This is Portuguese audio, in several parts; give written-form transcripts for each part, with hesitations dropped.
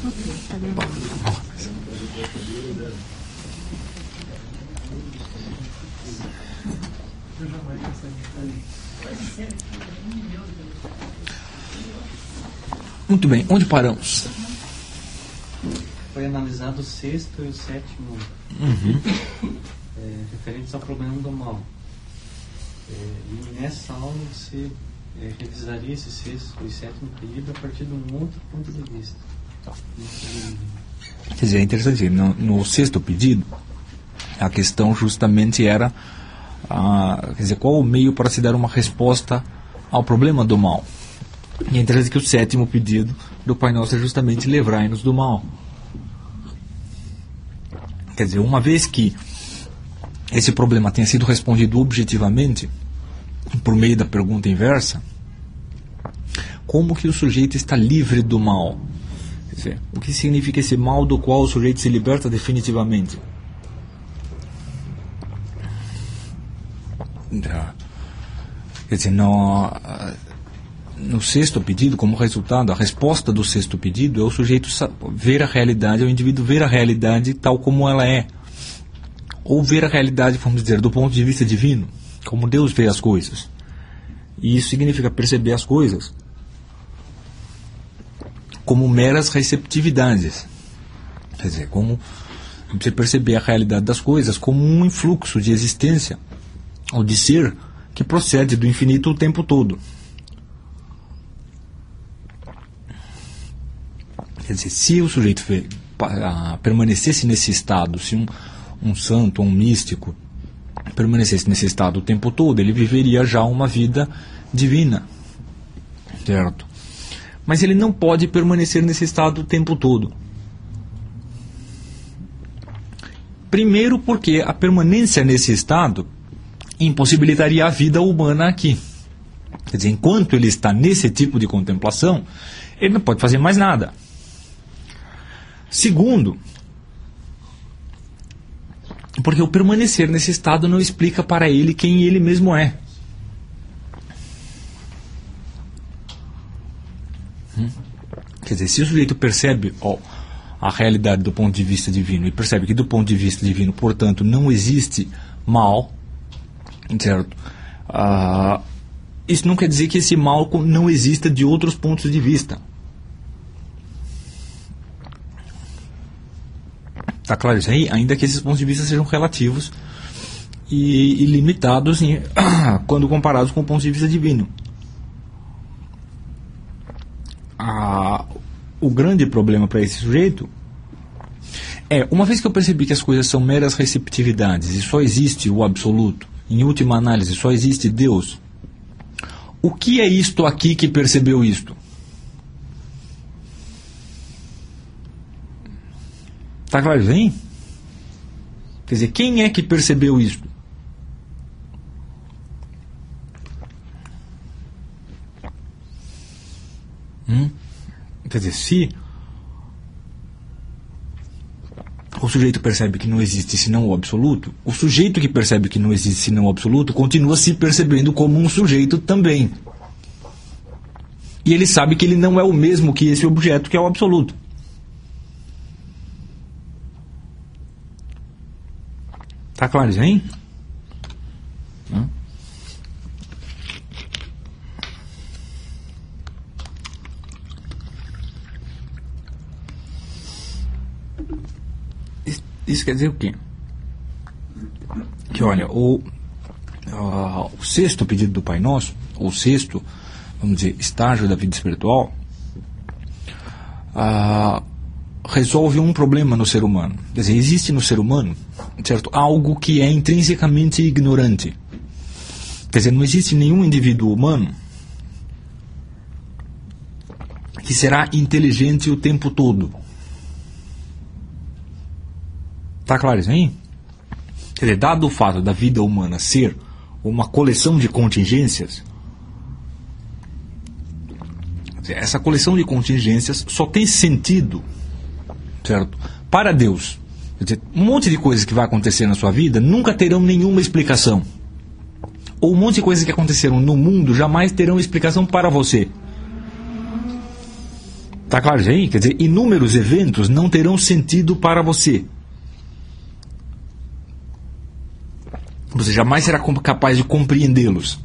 Muito bem, onde paramos? Foi analisado o sexto e o sétimo, referentes ao problema do mal. E nessa aula você revisaria esse sexto e sétimo pedido a partir de um outro ponto de vista. Quer dizer, é interessante, no sexto pedido, a questão justamente era, quer dizer, qual o meio para se dar uma resposta ao problema do mal. E é interessante que o sétimo pedido do Pai Nosso é justamente livrai-nos do mal. Quer dizer, uma vez que esse problema tenha sido respondido objetivamente, por meio da pergunta inversa, como que o sujeito está livre do mal? Quer dizer, o que significa esse mal do qual o sujeito se liberta definitivamente? Quer dizer, no sexto pedido, como resultado, a resposta do sexto pedido é o sujeito ver a realidade, é o indivíduo ver a realidade tal como ela é. Ou ver a realidade, vamos dizer, do ponto de vista divino, como Deus vê as coisas. E isso significa perceber as coisas como meras receptividades. Quer dizer, como você perceber a realidade das coisas como um influxo de existência, ou de ser, que procede do infinito o tempo todo. Quer dizer, se o sujeito permanecesse nesse estado, se um santo ou um místico permanecesse nesse estado o tempo todo, ele viveria já uma vida divina, certo? Mas ele não pode permanecer nesse estado o tempo todo. Primeiro porque a permanência nesse estado impossibilitaria a vida humana aqui. Quer dizer, enquanto ele está nesse tipo de contemplação, ele não pode fazer mais nada. Segundo, porque o permanecer nesse estado não explica para ele quem ele mesmo é. Quer dizer, se o sujeito percebe a realidade do ponto de vista divino e percebe que do ponto de vista divino, portanto, não existe mal, certo? Isso não quer dizer que esse mal não exista de outros pontos de vista. Está claro isso aí? Ainda que esses pontos de vista sejam relativos e limitados quando comparados com o ponto de vista divino. O grande problema para esse sujeito é, uma vez que eu percebi que as coisas são meras receptividades e só existe o absoluto, em última análise só existe Deus, o que é isto aqui que percebeu isto? Está claro, hein? Quer dizer, quem é que percebeu isto? Quer dizer, se o sujeito percebe que não existe senão o absoluto, o sujeito que percebe que não existe senão o absoluto continua se percebendo como um sujeito também. E ele sabe que ele não é o mesmo que esse objeto que é o absoluto. Está claro isso, hein? Isso quer dizer o quê? Que olha, o sexto pedido do Pai Nosso, o sexto, vamos dizer, estágio da vida espiritual, resolve um problema no ser humano. Quer dizer, existe no ser humano, certo, algo que é intrinsecamente ignorante. Quer dizer, não existe nenhum indivíduo humano que será inteligente o tempo todo. Está claro isso aí? Quer dizer, dado o fato da vida humana ser uma coleção de contingências, essa coleção de contingências só tem sentido, certo, para Deus. Quer dizer, um monte de coisas que vai acontecer na sua vida nunca terão nenhuma explicação. Ou um monte de coisas que aconteceram no mundo jamais terão explicação para você. Está claro isso aí? Quer dizer, inúmeros eventos não terão sentido para você. Você jamais será capaz de compreendê-los.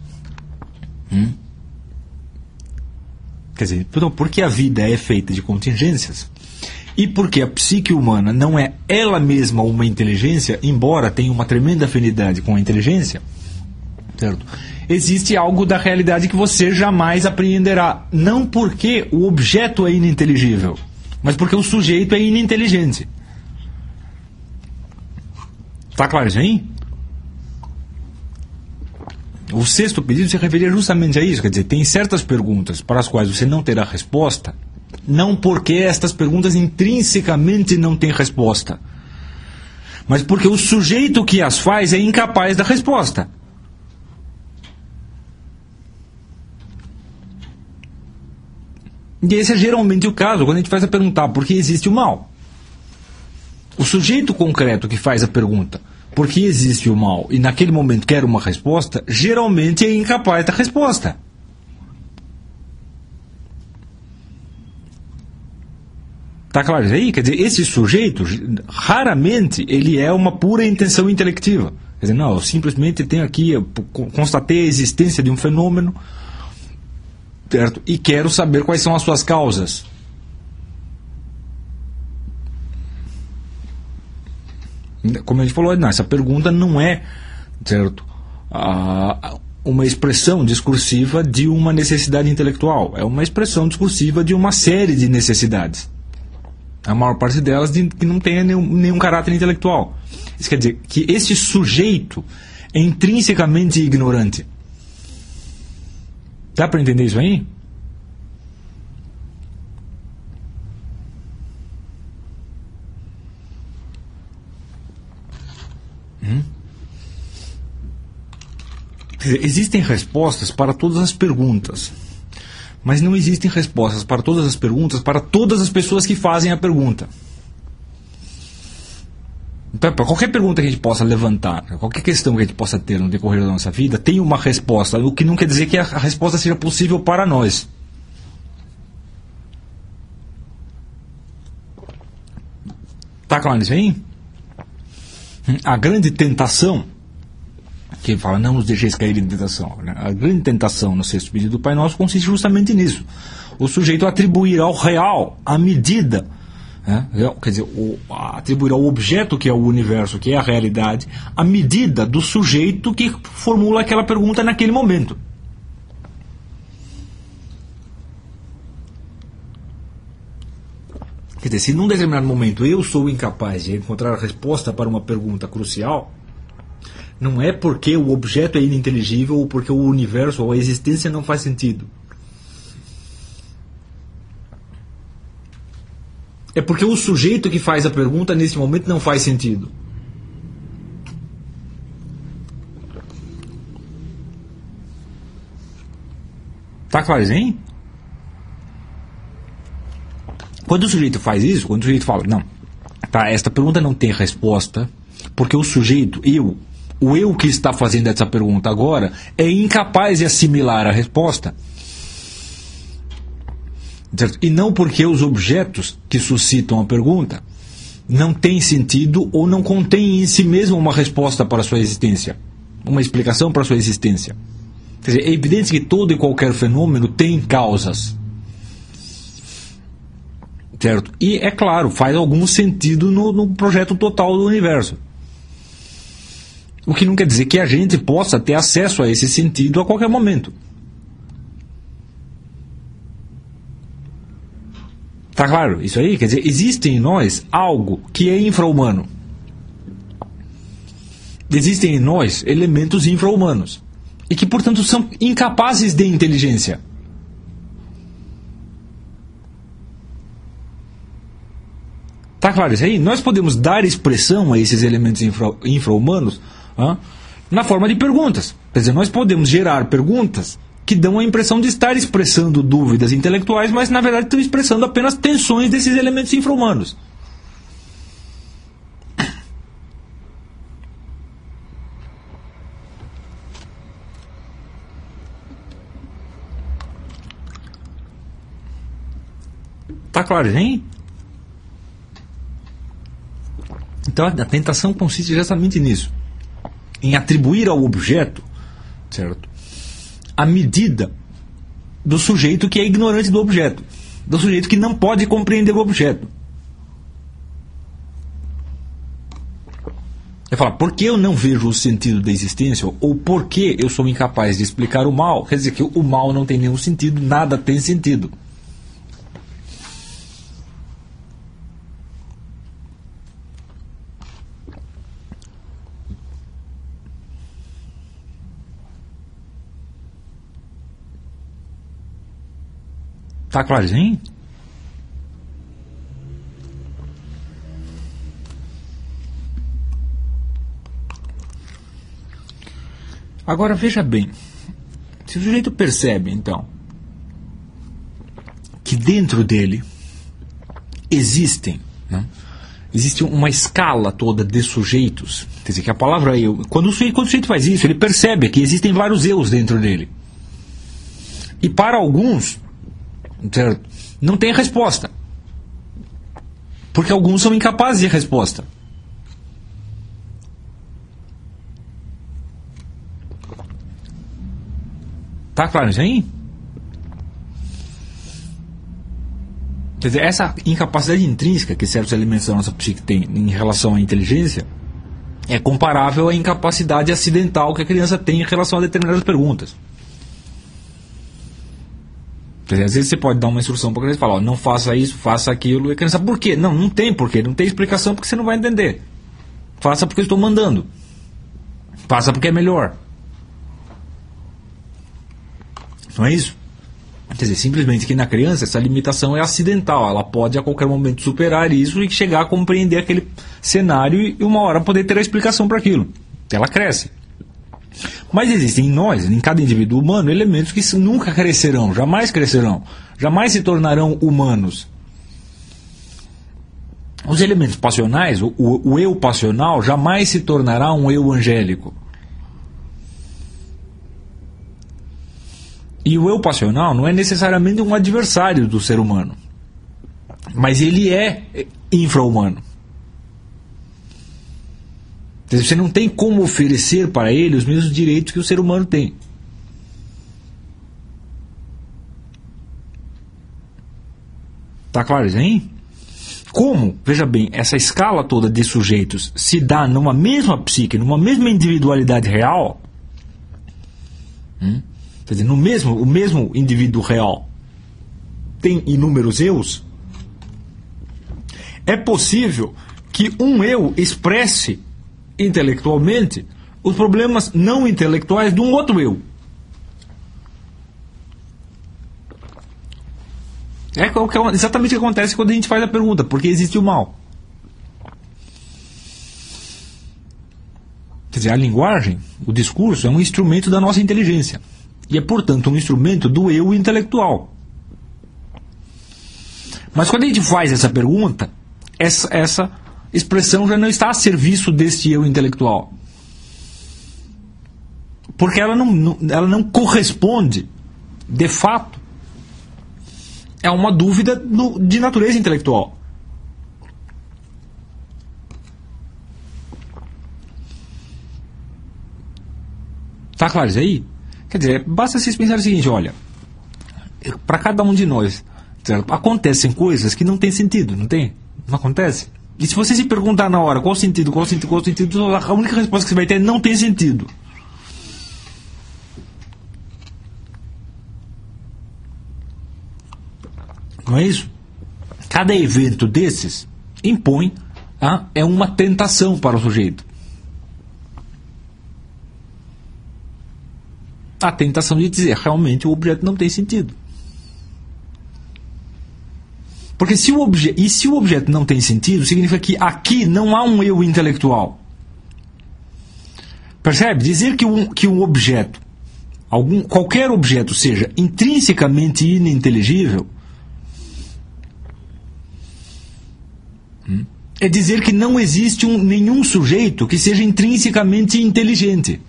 Quer dizer, porque a vida é feita de contingências e porque a psique humana não é ela mesma uma inteligência, embora tenha uma tremenda afinidade com a inteligência, certo? Existe algo da realidade que você jamais apreenderá. Não porque o objeto é ininteligível, mas porque o sujeito é ininteligente. Está claro isso aí? O sexto pedido se referia justamente a isso. Quer dizer, tem certas perguntas para as quais você não terá resposta, não porque estas perguntas intrinsecamente não têm resposta, mas porque o sujeito que as faz é incapaz da resposta. E esse é geralmente o caso quando a gente faz a perguntar por que existe o mal. O sujeito concreto que faz a pergunta por que existe o mal e naquele momento quer uma resposta, geralmente é incapaz da resposta. Está claro isso aí? Quer dizer, esse sujeito, raramente, ele é uma pura intenção intelectiva. Quer dizer, não, eu simplesmente tenho aqui, eu constatei a existência de um fenômeno, certo? E quero saber quais são as suas causas. Como a gente falou, não, essa pergunta não é, certo, uma expressão discursiva de uma necessidade intelectual. É uma expressão discursiva de uma série de necessidades. A maior parte delas que não tem nenhum caráter intelectual. Isso quer dizer que esse sujeito é intrinsecamente ignorante. Dá para entender isso aí? Quer dizer, existem respostas para todas as perguntas, mas não existem respostas para todas as perguntas para todas as pessoas que fazem a pergunta. Então, para qualquer pergunta que a gente possa levantar, qualquer questão que a gente possa ter no decorrer da nossa vida, tem uma resposta, o que não quer dizer que a resposta seja possível para nós. Está claro isso aí? A grande tentação, que ele fala, não nos deixeis cair em tentação, né? A grande tentação no sexto pedido do Pai Nosso consiste justamente nisso. O sujeito atribuir ao real a medida, né? Quer dizer, atribuir ao objeto que é o universo, que é a realidade, a medida do sujeito que formula aquela pergunta naquele momento. Quer dizer, se num determinado momento eu sou incapaz de encontrar a resposta para uma pergunta crucial, não é porque o objeto é ininteligível ou porque o universo ou a existência não faz sentido. É porque o sujeito que faz a pergunta nesse momento não faz sentido. Tá claro, hein? Quando o sujeito faz isso, quando o sujeito fala, não, tá, esta pergunta não tem resposta, porque o sujeito, o eu que está fazendo essa pergunta agora, é incapaz de assimilar a resposta. Certo? E não porque os objetos que suscitam a pergunta não têm sentido ou não contêm em si mesmo uma resposta para a sua existência, uma explicação para a sua existência. Quer dizer, é evidente que todo e qualquer fenômeno tem causas. Certo? E, é claro, faz algum sentido no projeto total do universo. O que não quer dizer que a gente possa ter acesso a esse sentido a qualquer momento. Tá claro? Isso aí, quer dizer, existe em nós algo que é infra-humano. Existem em nós elementos infra-humanos. E que, portanto, são incapazes de inteligência. Tá claro isso aí? Nós podemos dar expressão a esses elementos infra-humanos na forma de perguntas. Quer dizer, nós podemos gerar perguntas que dão a impressão de estar expressando dúvidas intelectuais, mas na verdade estão expressando apenas tensões desses elementos infra-humanos. Tá claro, hein? Então a tentação consiste exatamente nisso, em atribuir ao objeto, certo, a medida do sujeito que é ignorante do objeto, do sujeito que não pode compreender o objeto. É falar, por que eu não vejo o sentido da existência, ou por que eu sou incapaz de explicar o mal, quer dizer que o mal não tem nenhum sentido, nada tem sentido. Tá clarozinho? Agora veja bem, se o sujeito percebe então que dentro dele existe uma escala toda de sujeitos, quer dizer que a palavra eu, quando o sujeito faz isso, ele percebe que existem vários eus dentro dele, e para alguns, certo, não tem resposta, porque alguns são incapazes de resposta. Tá claro isso aí? Quer dizer, essa incapacidade intrínseca que certos elementos da nossa psique têm em relação à inteligência é comparável à incapacidade acidental que a criança tem em relação a determinadas perguntas. Quer dizer, às vezes você pode dar uma instrução para a criança e falar, ó, não faça isso, faça aquilo, e a criança, por quê? Não tem porquê, não tem explicação porque você não vai entender. Faça porque eu estou mandando. Faça porque é melhor. Não é isso? Quer dizer, simplesmente que na criança essa limitação é acidental, ela pode a qualquer momento superar isso e chegar a compreender aquele cenário e uma hora poder ter a explicação para aquilo. Ela cresce. Mas existem em nós, em cada indivíduo humano, elementos que nunca crescerão, jamais se tornarão humanos. Os elementos passionais, o eu passional, jamais se tornará um eu angélico. E o eu passional não é necessariamente um adversário do ser humano, mas ele é infra-humano. Você não tem como oferecer para ele os mesmos direitos que o ser humano tem. Tá claro isso aí? Como, veja bem, essa escala toda de sujeitos se dá numa mesma psique, numa mesma individualidade real, quer dizer, o mesmo indivíduo real tem inúmeros eus, é possível que um eu expresse intelectualmente os problemas não intelectuais de um outro eu. É exatamente o que acontece quando a gente faz a pergunta, por que existe o mal? Quer dizer, a linguagem, o discurso é um instrumento da nossa inteligência. E é, portanto, um instrumento do eu intelectual. Mas quando a gente faz essa pergunta, essa expressão já não está a serviço deste eu intelectual. Porque ela não corresponde, de fato, a uma dúvida de natureza intelectual. Está claro isso aí? Quer dizer, basta vocês pensarem o seguinte, olha, para cada um de nós, certo? Acontecem coisas que não tem sentido, não tem? Não acontece? E se você se perguntar na hora qual sentido, a única resposta que você vai ter é não tem sentido. Não é isso? Cada evento desses impõe é uma tentação para o sujeito. A tentação de dizer, realmente o objeto não tem sentido. Porque se o objeto não tem sentido, significa que aqui não há um eu intelectual. Percebe? Dizer que um objeto, qualquer objeto, seja intrinsecamente ininteligível, é dizer que não existe nenhum sujeito que seja intrinsecamente inteligente.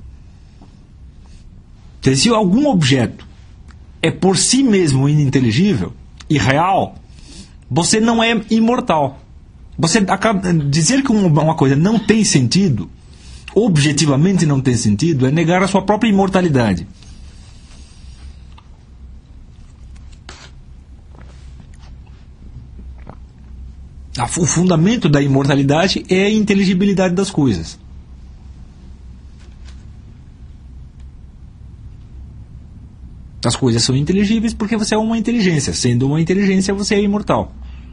Se algum objeto é por si mesmo ininteligível, irreal, você não é imortal. Você acaba, dizer que uma coisa não tem sentido, objetivamente não tem sentido, é negar a sua própria imortalidade. O fundamento da imortalidade é a inteligibilidade das coisas. As coisas são inteligíveis porque você é uma inteligência. Sendo uma inteligência, você é imortal.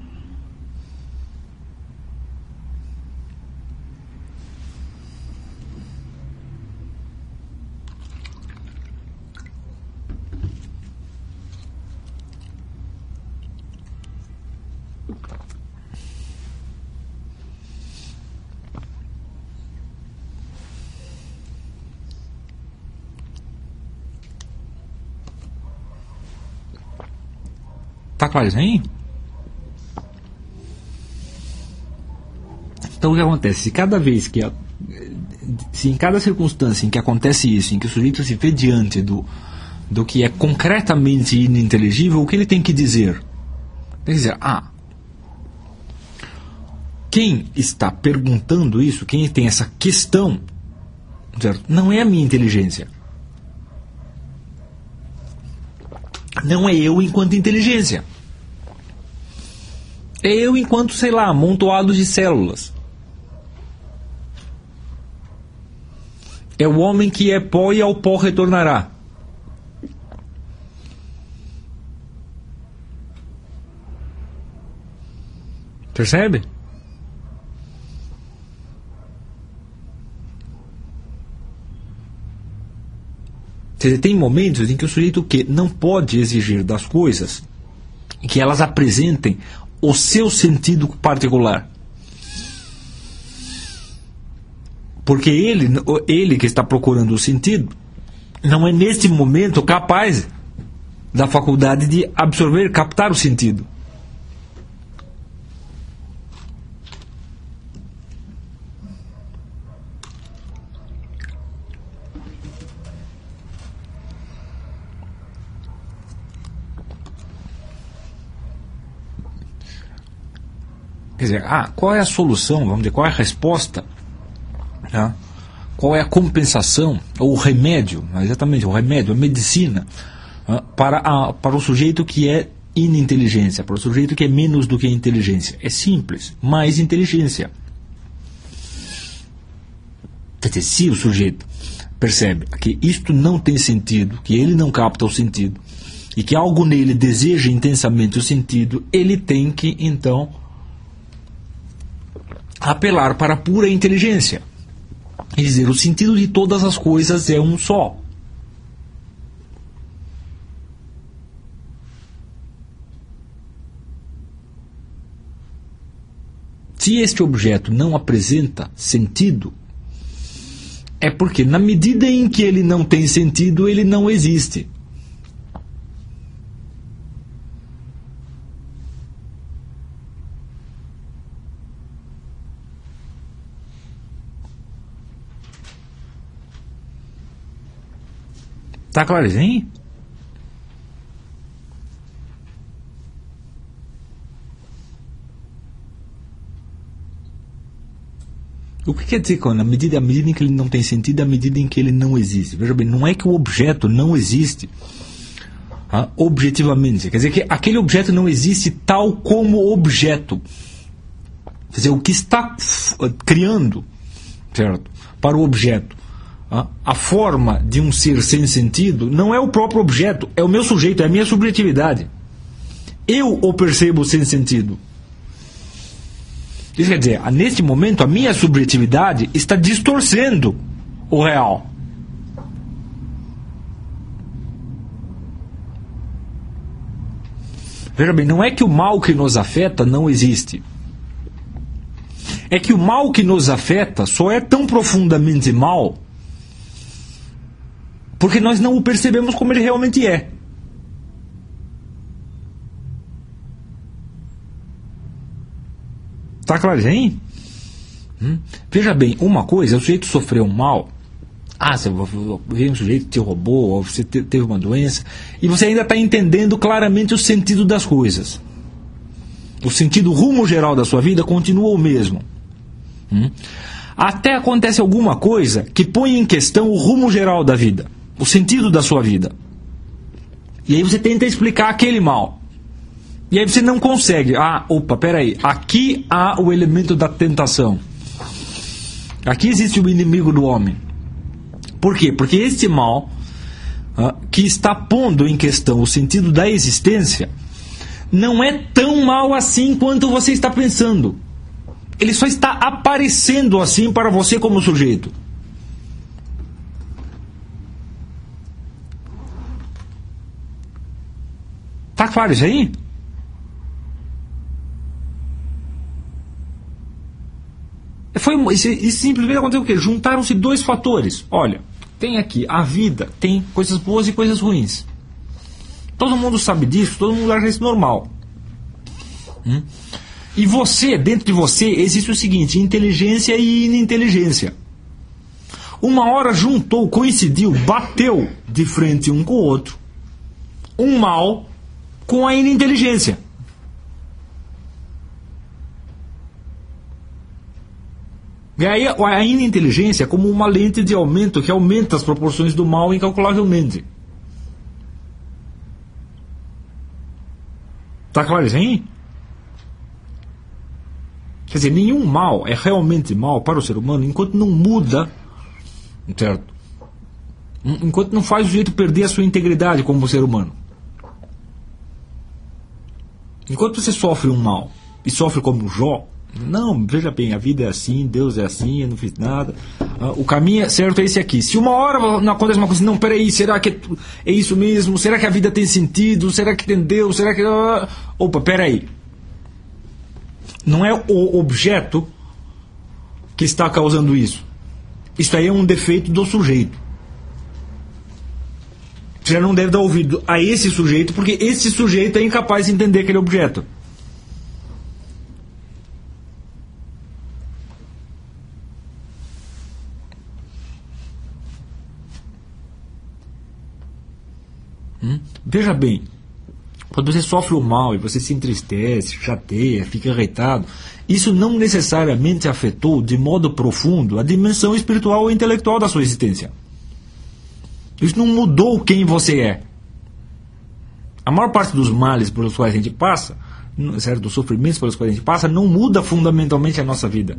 Tá claro isso aí? Então o que acontece? Se em cada circunstância em que acontece isso, em que o sujeito se vê diante do que é concretamente ininteligível, o que ele tem que dizer? Tem que dizer, quem está perguntando isso, quem tem essa questão, certo? Não é a minha inteligência. Não é eu enquanto inteligência. É eu enquanto, sei lá, amontoado de células. É o homem que é pó e ao pó retornará. Percebe? Tem momentos em que o sujeito não pode exigir das coisas que elas apresentem o seu sentido particular. Porque ele que está procurando o sentido não é neste momento capaz da faculdade de absorver, captar o sentido. Quer dizer, qual é a solução, vamos dizer, qual é a resposta, né? Qual é a compensação, ou o remédio, exatamente, o remédio, a medicina, para o sujeito que é ininteligência, para o sujeito que é menos do que inteligência? É simples, mais inteligência. Quer dizer, se o sujeito percebe que isto não tem sentido, que ele não capta o sentido, e que algo nele deseja intensamente o sentido, ele tem que, então, apelar para a pura inteligência e dizer, o sentido de todas as coisas é um só. Se este objeto não apresenta sentido, é porque na medida em que ele não tem sentido, ele não existe. Tá claro, hein? O que quer dizer na medida em que ele não tem sentido, à medida em que ele não existe? Veja bem, não é que o objeto não existe objetivamente. Quer dizer que aquele objeto não existe tal como objeto. Quer dizer, o que está criando, certo, para o objeto a forma de um ser sem sentido não é o próprio objeto, é o meu sujeito, é a minha subjetividade. Eu o percebo sem sentido. Isso quer dizer, neste momento a minha subjetividade está distorcendo o real. Veja bem, não é que o mal que nos afeta não existe. É que o mal que nos afeta só é tão profundamente mal porque nós não o percebemos como ele realmente é. Tá claro, hein? Veja bem, uma coisa, o sujeito sofreu um mal. Você veio um sujeito que te roubou, ou você teve uma doença, e você ainda está entendendo claramente o sentido das coisas. O sentido, o rumo geral da sua vida continua o mesmo. Até acontece alguma coisa que põe em questão o rumo geral da vida, o sentido da sua vida. E aí você tenta explicar aquele mal. E aí você não consegue. Peraí, aqui há o elemento da tentação. Aqui existe o inimigo do homem. Por quê? Porque este mal, que está pondo em questão o sentido da existência, não é tão mal assim quanto você está pensando. Ele só está aparecendo assim para você como sujeito. Tá claro isso aí? Isso simplesmente aconteceu o quê? Juntaram-se dois fatores. Olha, tem aqui, a vida tem coisas boas e coisas ruins. Todo mundo sabe disso, todo mundo acha isso normal. E você, dentro de você, existe o seguinte: inteligência e ininteligência. Uma hora juntou, coincidiu, bateu de frente um com o outro, um mal com a ininteligência. E aí a ininteligência é como uma lente de aumento que aumenta as proporções do mal incalculavelmente. Tá claro isso aí? Quer dizer, nenhum mal é realmente mal para o ser humano enquanto não muda, certo? Enquanto não faz o sujeito perder a sua integridade como ser humano. Enquanto você sofre um mal e sofre como Jó, não, veja bem, a vida é assim, Deus é assim, eu não fiz nada, o caminho certo é esse aqui. Se uma hora não acontece uma coisa, não, peraí, será que é isso mesmo? Será que a vida tem sentido? Será que tem Deus? Será que... Opa, peraí. Não é o objeto que está causando isso. Isso aí é um defeito do sujeito. Você já não deve dar ouvido a esse sujeito, porque esse sujeito é incapaz de entender aquele objeto. Veja bem, quando você sofre o mal e você se entristece, chateia, fica irritado, isso não necessariamente afetou de modo profundo a dimensão espiritual ou intelectual da sua existência. Isso não mudou quem você é. A maior parte dos males pelos quais a gente passa, certo, dos sofrimentos pelos quais a gente passa, não muda fundamentalmente a nossa vida.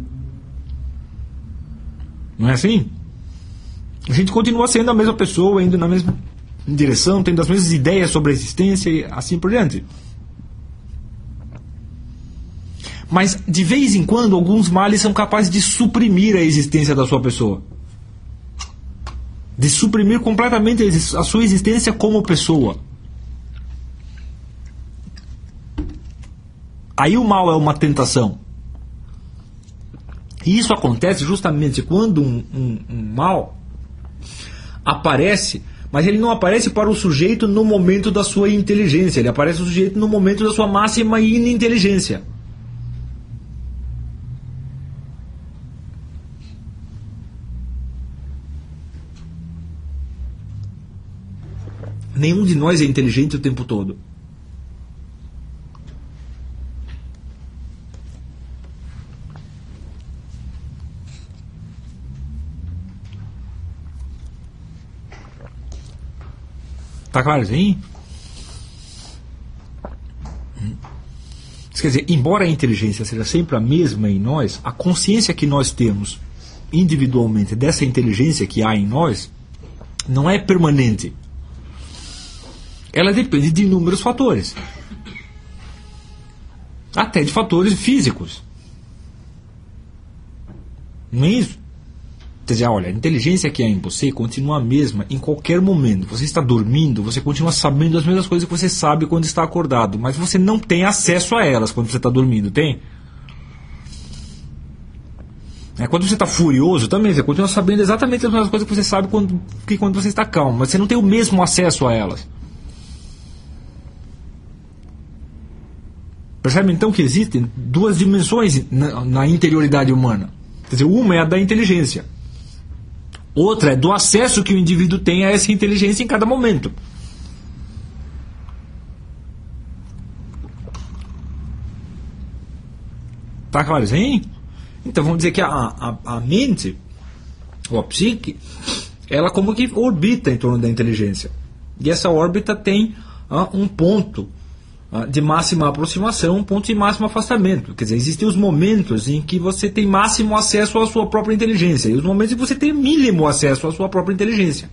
Não é assim? A gente continua sendo a mesma pessoa, indo na mesma direção, tendo as mesmas ideias sobre a existência e assim por diante. Mas de vez em quando alguns males são capazes de suprimir a existência da sua pessoa, de suprimir completamente a sua existência como pessoa. Aí o mal é uma tentação. E isso acontece justamente quando um mal aparece, mas ele não aparece para o sujeito no momento da sua inteligência, ele aparece no sujeito no momento da sua máxima ininteligência. Nenhum de nós é inteligente o tempo todo. Tá claro assim? Quer dizer, embora a inteligência seja sempre a mesma em nós, a consciência que nós temos individualmente dessa inteligência que há em nós não é permanente. Ela depende de inúmeros fatores. Até de fatores físicos. Não é isso? Quer dizer, olha, a inteligência que há em você continua a mesma em qualquer momento. Você está dormindo, você continua sabendo as mesmas coisas que você sabe quando está acordado, mas você não tem acesso a elas quando você está dormindo, tem? Quando você está furioso também, você continua sabendo exatamente as mesmas coisas que você sabe quando você está calmo, mas você não tem o mesmo acesso a elas. Percebe então que existem duas dimensões na interioridade humana. Quer dizer, uma é a da inteligência. Outra é do acesso que o indivíduo tem a essa inteligência em cada momento. Tá claro isso aí? Então vamos dizer que a mente, ou a psique, ela como que orbita em torno da inteligência. E essa órbita tem um ponto de máxima aproximação, um ponto de máximo afastamento. Quer dizer, existem os momentos em que você tem máximo acesso à sua própria inteligência e os momentos em que você tem mínimo acesso à sua própria inteligência.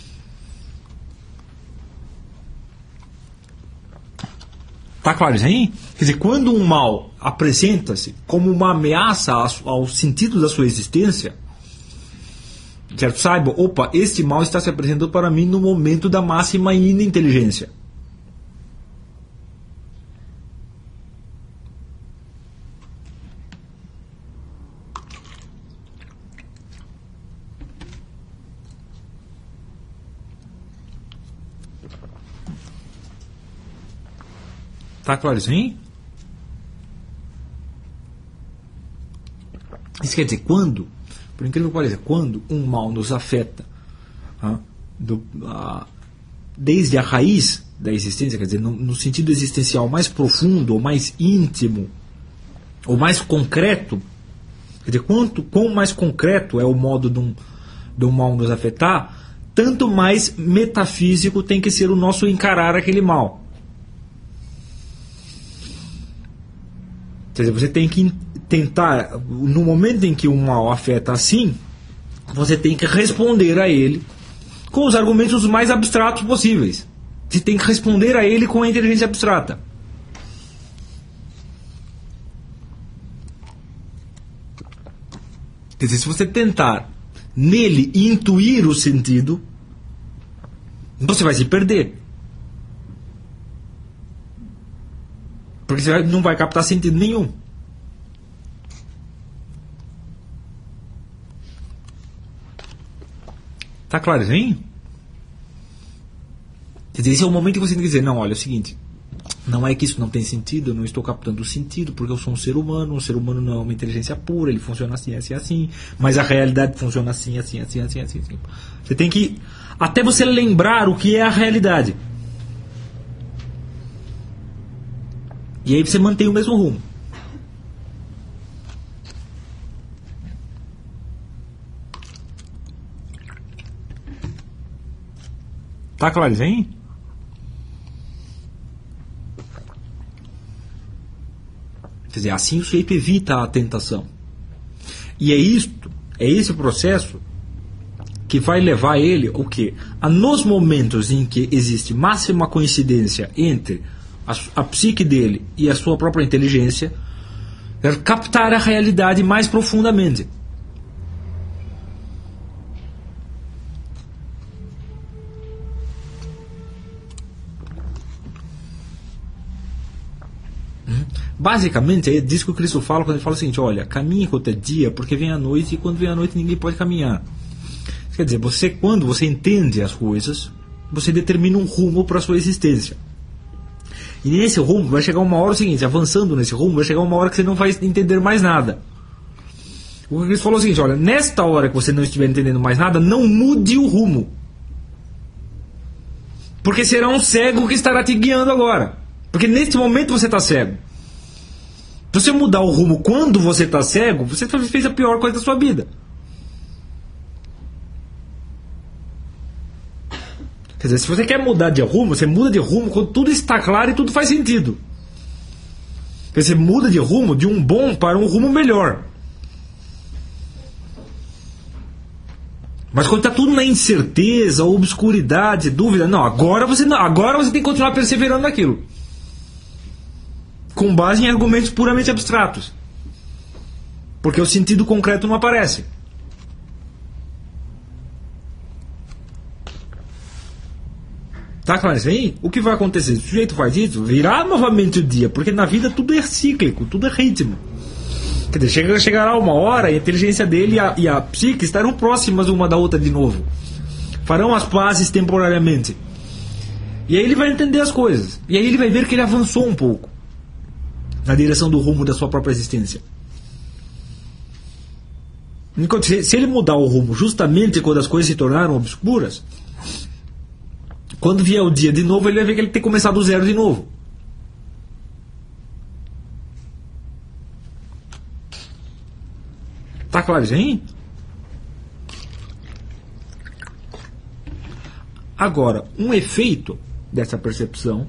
Tá claro isso aí? Quer dizer, quando um mal apresenta-se como uma ameaça ao sentido da sua existência, certo? Saiba, opa, este mal está se apresentando para mim no momento da máxima ininteligência. Tá claro isso aí? Isso quer dizer, quando, por incrível que pareça, quando um mal nos afeta desde a raiz da existência, quer dizer, no sentido existencial mais profundo, ou mais íntimo, ou mais concreto, quer dizer, quão mais concreto é o modo de um mal nos afetar, tanto mais metafísico tem que ser o nosso encarar aquele mal. Quer dizer, você tem que tentar, no momento em que o mal afeta assim, você tem que responder a ele com os argumentos mais abstratos possíveis. Você tem que responder a ele com a inteligência abstrata. Quer dizer, se você tentar nele intuir o sentido, você vai se perder. Porque você não vai captar sentido nenhum. Tá claro isso aí? Quer dizer, esse é o momento que você tem que dizer, não, olha, é o seguinte, não é que isso não tem sentido, eu não estou captando o sentido, porque eu sou um ser humano não é uma inteligência pura, ele funciona assim, assim, assim, mas a realidade funciona assim, assim, assim, assim, assim. Você tem que, até você lembrar o que é a realidade. E aí você mantém o mesmo rumo. Tá claro isso aí? Quer dizer, assim o sujeito evita a tentação. E é esse o processo que vai levar ele o quê? A nos momentos em que existe máxima coincidência entre a psique dele e a sua própria inteligência, captar a realidade mais profundamente. Basicamente é disso que o Cristo fala quando ele fala o seguinte: olha, caminhe enquanto é dia, porque vem a noite, e quando vem a noite ninguém pode caminhar. Quer dizer, quando você entende as coisas, você determina um rumo para a sua existência. E nesse rumo vai chegar uma hora o seguinte, avançando nesse rumo, vai chegar uma hora que você não vai entender mais nada. O Cristo falou o seguinte: olha, nesta hora que você não estiver entendendo mais nada, não mude o rumo. Porque será um cego que estará te guiando agora. Porque neste momento você está cego. Se você mudar o rumo quando você está cego, você fez a pior coisa da sua vida. Quer dizer, se você quer mudar de rumo, você muda de rumo quando tudo está claro e tudo faz sentido. Quer dizer, você muda de rumo de um bom para um rumo melhor. Mas quando está tudo na incerteza, obscuridade, dúvida, não, agora você tem que continuar perseverando naquilo. Com base em argumentos puramente abstratos. Porque o sentido concreto não aparece. Tá claro isso aí? O que vai acontecer? Se o sujeito faz isso, virá novamente o dia. Porque na vida tudo é cíclico, tudo é ritmo. Quer dizer, chegará uma hora e a inteligência dele e a psique estarão próximas uma da outra de novo. Farão as pazes temporariamente. E aí ele vai entender as coisas. E aí ele vai ver que ele avançou um pouco na direção do rumo da sua própria existência. Enquanto, se ele mudar o rumo justamente quando as coisas se tornaram obscuras, quando vier o dia de novo, ele vai ver que ele tem que começar do zero de novo. Tá claro isso aí? Agora, um efeito dessa percepção,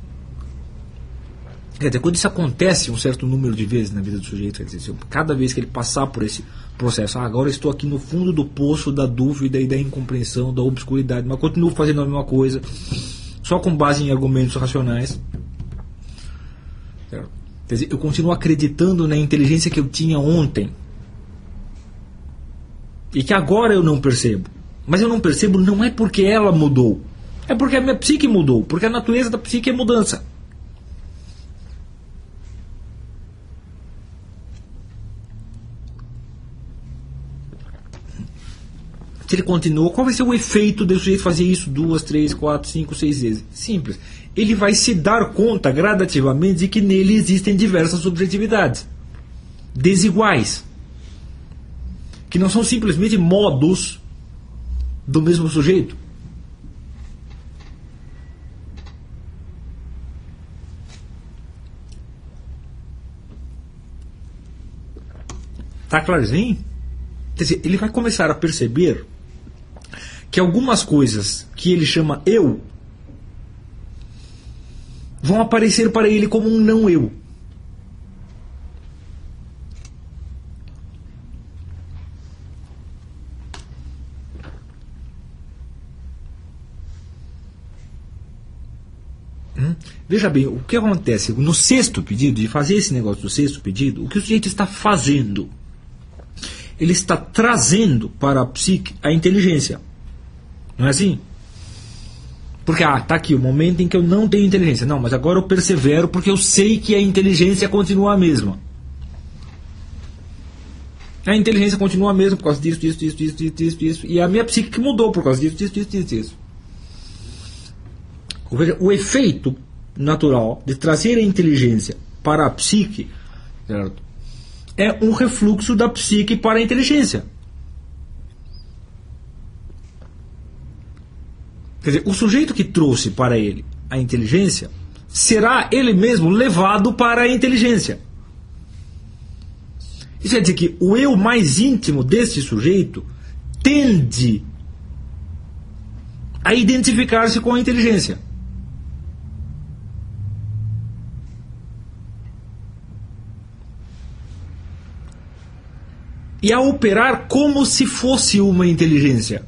quer dizer, quando isso acontece um certo número de vezes na vida do sujeito, quer dizer, cada vez que ele passar por esse processo, agora eu estou aqui no fundo do poço da dúvida e da incompreensão, da obscuridade, mas continuo fazendo a mesma coisa, só com base em argumentos racionais. Certo? Quer dizer, eu continuo acreditando na inteligência que eu tinha ontem e que agora eu não percebo. Mas eu não percebo não é porque ela mudou, é porque a minha psique mudou, porque a natureza da psique é mudança. Se ele continuou, qual vai ser o efeito do sujeito fazer isso 2, 3, 4, 5, 6 vezes? Simples. Ele vai se dar conta gradativamente de que nele existem diversas subjetividades desiguais, que não são simplesmente modos do mesmo sujeito. Tá clarzinho? Quer dizer, ele vai começar a perceber que algumas coisas que ele chama eu vão aparecer para ele como um não eu. Veja bem, o que acontece no sexto pedido, de fazer esse negócio do sexto pedido, o que o sujeito está fazendo? Ele está trazendo para a psique a inteligência. Não é assim? Porque, tá aqui o momento em que eu não tenho inteligência. Não, mas agora eu persevero porque eu sei que a inteligência continua a mesma. A inteligência continua a mesma por causa disso, disso. E a minha psique que mudou por causa disso. Veja, o efeito natural de trazer a inteligência para a psique, certo? É um refluxo da psique para a inteligência. Quer dizer, o sujeito que trouxe para ele a inteligência será ele mesmo levado para a inteligência. Isso quer dizer que o eu mais íntimo desse sujeito tende a identificar-se com a inteligência. E a operar como se fosse uma inteligência.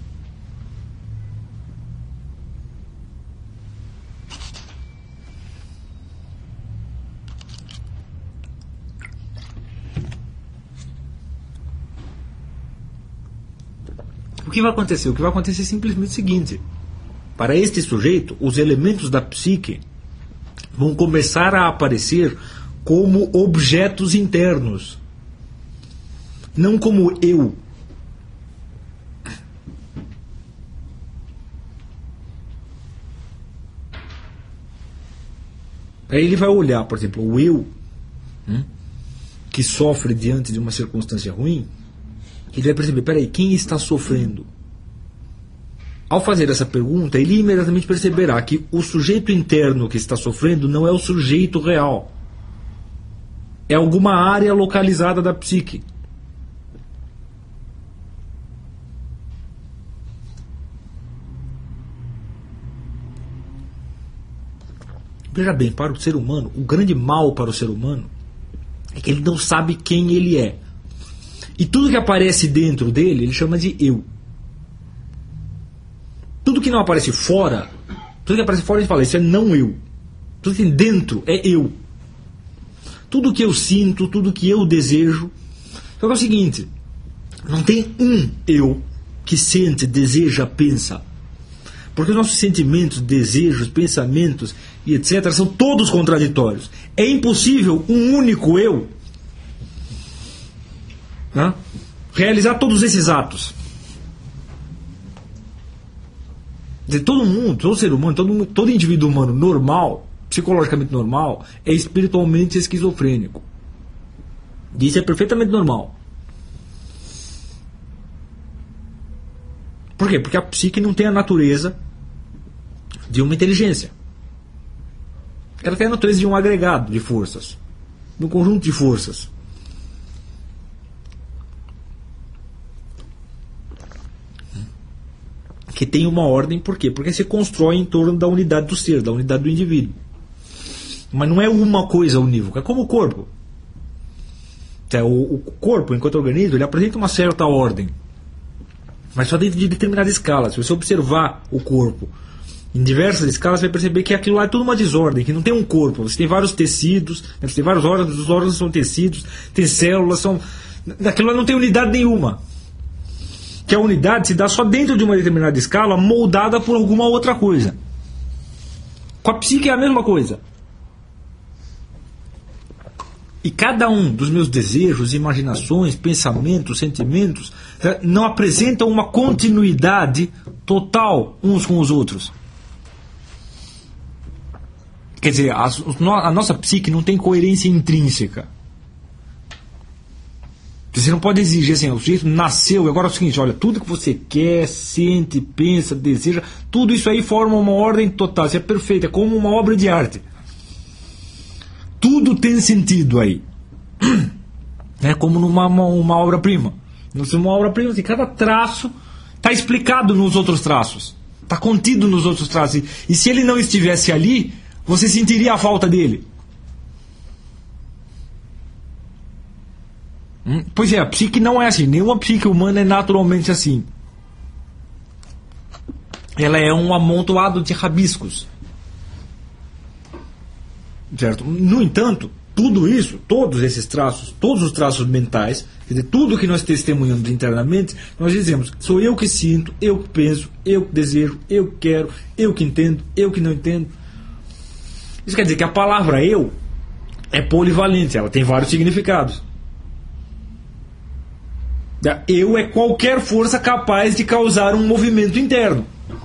O que vai acontecer? O que vai acontecer é simplesmente o seguinte: para este sujeito, os elementos da psique vão começar a aparecer como objetos internos, não como eu. Aí ele vai olhar, por exemplo, o eu que sofre diante de uma circunstância ruim. Ele vai perceber, peraí, quem está sofrendo? Ao fazer essa pergunta, ele imediatamente perceberá que o sujeito interno que está sofrendo não é o sujeito real. É alguma área localizada da psique. Veja bem, para o ser humano, o grande mal para o ser humano é que ele não sabe quem ele é. E tudo que aparece dentro dele, ele chama de eu. Tudo que não aparece fora, tudo que aparece fora ele fala, isso é não eu. Tudo que tem dentro é eu. Tudo que eu sinto, tudo que eu desejo. Só que é o seguinte, não tem um eu que sente, deseja, pensa. Porque os nossos sentimentos, desejos, pensamentos e etc. são todos contraditórios. É impossível um único eu realizar todos esses atos. Quer dizer, todo mundo, todo ser humano, todo indivíduo humano normal, psicologicamente normal, é espiritualmente esquizofrênico. Isso é perfeitamente normal. Por quê? Porque a psique não tem a natureza de uma inteligência. Ela tem a natureza de um agregado de forças, de um conjunto de forças. que tem uma ordem. Por quê? Porque se constrói em torno da unidade do ser, da unidade do indivíduo. Mas não é uma coisa unívoca, é como o corpo. O corpo, enquanto organismo, ele apresenta uma certa ordem, mas só dentro de determinada escala. Se você observar o corpo em diversas escalas, você vai perceber que aquilo lá é tudo uma desordem, que não tem um corpo. Você tem vários tecidos, né? Você tem vários órgãos, os órgãos são tecidos, tem células, aquilo lá não tem unidade nenhuma. Que a unidade se dá só dentro de uma determinada escala, moldada por alguma outra coisa. Com a psique é a mesma coisa. E cada um dos meus desejos, imaginações, pensamentos, sentimentos não apresentam uma continuidade total uns com os outros. Quer dizer, a nossa psique não tem coerência intrínseca. Você não pode exigir assim, o sujeito nasceu, agora é o seguinte, olha, tudo que você quer, sente, pensa, deseja, tudo isso aí forma uma ordem total, isso é perfeito, é como uma obra de arte. Tudo tem sentido aí. É como uma obra-prima. Uma obra-prima, assim, cada traço está explicado nos outros traços. Está contido nos outros traços. E se ele não estivesse ali, você sentiria a falta dele. Pois é, a psique não é assim. Nenhuma psique humana é naturalmente assim. Ela é um amontoado de rabiscos. Certo? No entanto, tudo isso, todos esses traços, todos os traços mentais, quer dizer, tudo que nós testemunhamos internamente, nós dizemos, sou eu que sinto, eu que penso, eu que desejo, eu que quero, eu que entendo, eu que não entendo. Isso quer dizer que a palavra eu é polivalente, ela tem vários significados. Eu é qualquer força capaz de causar um movimento interno.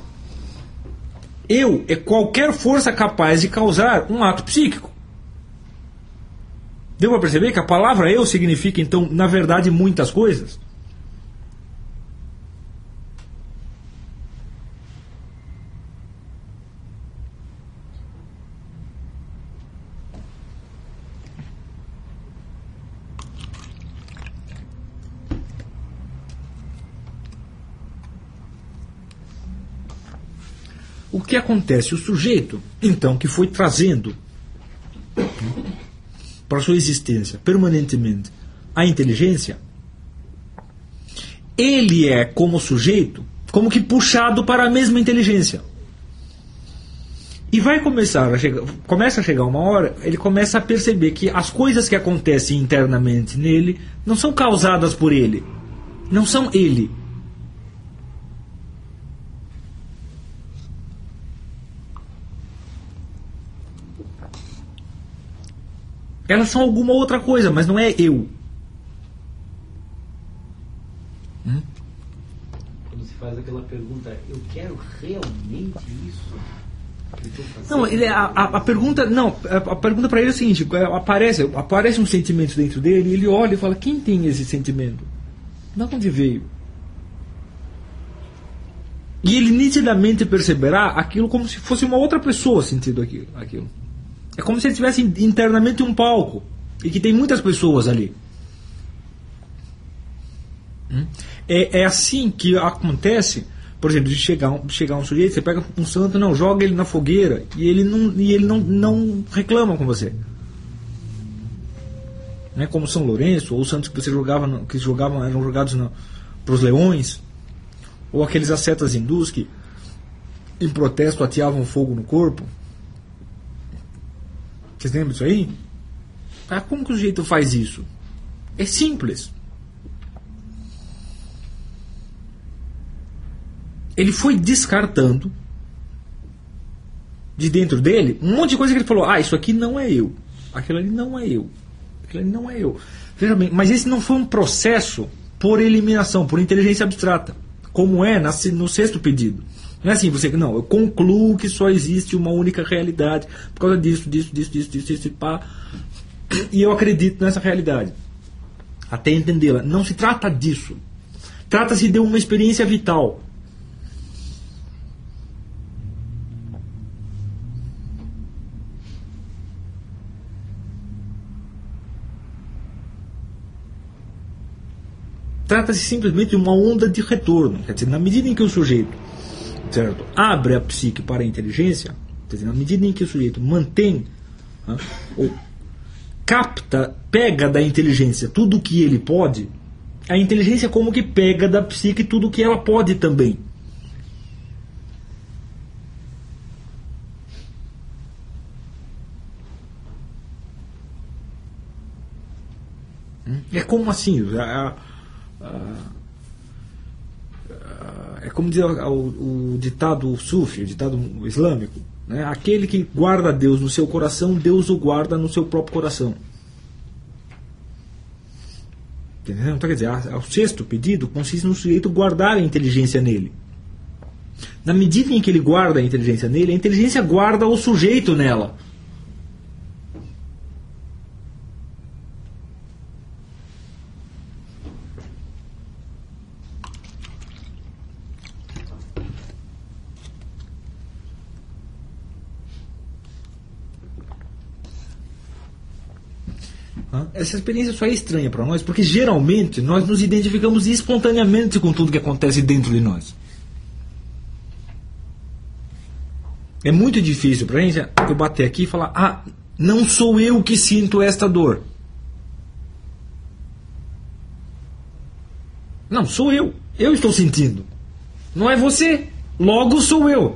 Eu é qualquer força capaz de causar um ato psíquico. Deu para perceber que a palavra eu significa, então, na verdade, muitas coisas? O que acontece? O sujeito, então, que foi trazendo para sua existência permanentemente a inteligência, ele é, como sujeito, como que puxado para a mesma inteligência. E vai começa a chegar uma hora, ele começa a perceber que as coisas que acontecem internamente nele não são causadas por ele, não são ele. Elas são alguma outra coisa, mas não é eu. Quando se faz aquela pergunta, eu quero realmente isso? Não, a pergunta para ele é o seguinte: aparece um sentimento dentro dele, e ele olha e fala, quem tem esse sentimento? De onde veio? E ele nitidamente perceberá aquilo como se fosse uma outra pessoa sentindo aquilo. É como se ele tivesse internamente um palco e que tem muitas pessoas ali. É assim que acontece, por exemplo, de chegar um sujeito, você pega um santo, não, joga ele na fogueira e ele não reclama com você. Não é como São Lourenço, ou os santos que você jogavam eram jogados para os leões, ou aqueles ascetas hindus que em protesto ateavam fogo no corpo. Vocês lembram disso aí? Como que o sujeito faz isso? É simples. Ele foi descartando de dentro dele um monte de coisa que ele falou, isso aqui não é eu, aquilo ali não é eu, aquilo ali não é eu. Veja bem, mas esse não foi um processo por eliminação, por inteligência abstrata, como é no sexto pedido. Não é assim, eu concluo que só existe uma única realidade por causa disso, pá, e eu acredito nessa realidade até entendê-la. Não se trata disso. Trata-se de uma experiência vital. Trata-se simplesmente de uma onda de retorno. Quer dizer, na medida em que o sujeito certo, abre a psique para a inteligência, quer dizer, na medida em que o sujeito mantém, ou capta, pega da inteligência tudo o que ele pode, a inteligência como que pega da psique tudo o que ela pode também. É como assim, é como diz o ditado sufi, o ditado islâmico, né? Aquele que guarda Deus no seu coração, Deus o guarda no seu próprio coração. Entendeu? Então, quer dizer, o sexto pedido consiste no sujeito guardar a inteligência nele. Na medida em que ele guarda a inteligência nele, a inteligência guarda o sujeito nela. Essa experiência só é estranha para nós porque geralmente nós nos identificamos espontaneamente com tudo que acontece dentro de nós. É muito difícil para a gente eu bater aqui e falar: não sou eu que sinto esta dor. Não, sou eu. Eu estou sentindo. Não é você. Logo sou eu.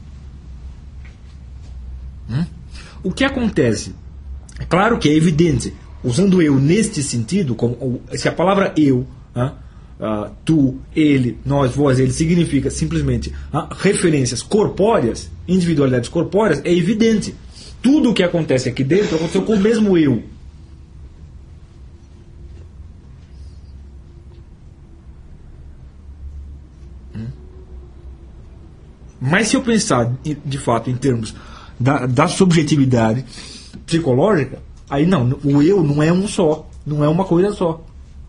O que acontece? É claro que é evidente. Usando eu neste sentido, se a palavra eu, tu, ele, nós, vós, ele, significa simplesmente referências corpóreas, individualidades corpóreas, é evidente. Tudo o que acontece aqui dentro aconteceu com o mesmo eu. Mas se eu pensar de fato em termos da subjetividade psicológica, aí não, o eu não é um só, não é uma coisa só.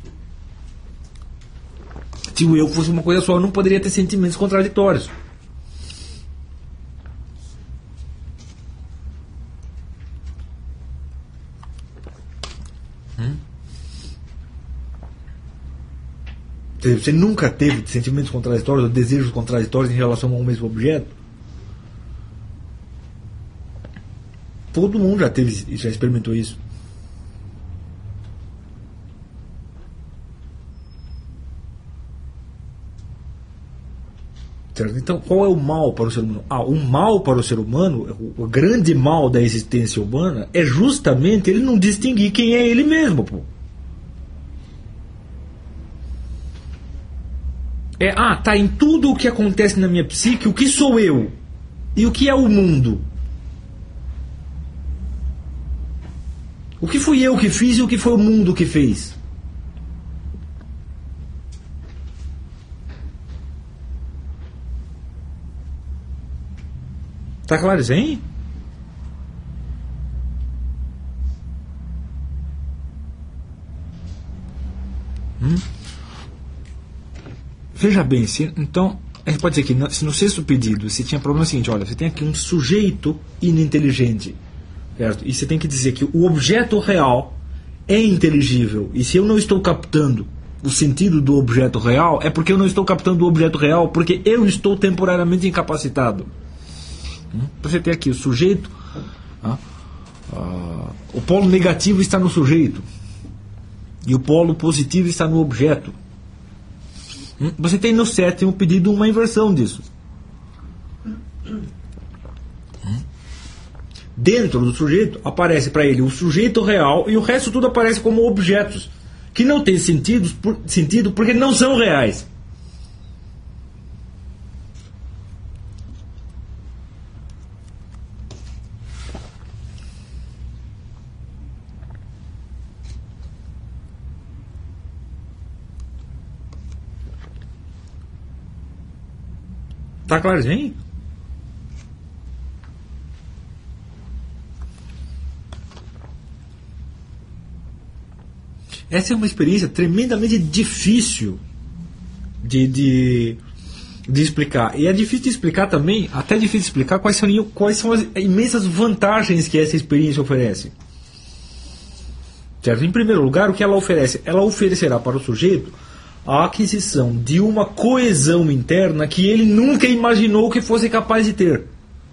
Se o eu fosse uma coisa só, eu não poderia ter sentimentos contraditórios. Você nunca teve sentimentos contraditórios ou desejos contraditórios em relação ao mesmo objeto? Todo mundo já experimentou isso. Certo? Então, qual é o mal para o ser humano? O mal para o ser humano, o grande mal da existência humana, é justamente ele não distinguir quem é ele mesmo. Pô. Tá em tudo o que acontece na minha psique, o que sou eu? E o que é o mundo? O que fui eu que fiz e o que foi o mundo que fez? Tá claro isso aí? Veja bem, então, a gente pode dizer que se no sexto pedido você tinha problema seguinte: olha, você tem aqui um sujeito ininteligente. Certo? E você tem que dizer que o objeto real é inteligível. E se eu não estou captando o sentido do objeto real, é porque eu não estou captando o objeto real, porque eu estou temporariamente incapacitado. Você tem aqui o sujeito, o polo negativo está no sujeito e o polo positivo está no objeto. Você tem no sétimo pedido uma inversão disso. Dentro do sujeito aparece para ele o sujeito real e o resto tudo aparece como objetos que não têm sentido porque não são reais. Tá clarozinho? Essa é uma experiência tremendamente difícil de explicar. E é difícil de explicar também, até difícil de explicar quais são as imensas vantagens que essa experiência oferece. Certo? Em primeiro lugar, o que ela oferece? Ela oferecerá para o sujeito a aquisição de uma coesão interna que ele nunca imaginou que fosse capaz de ter.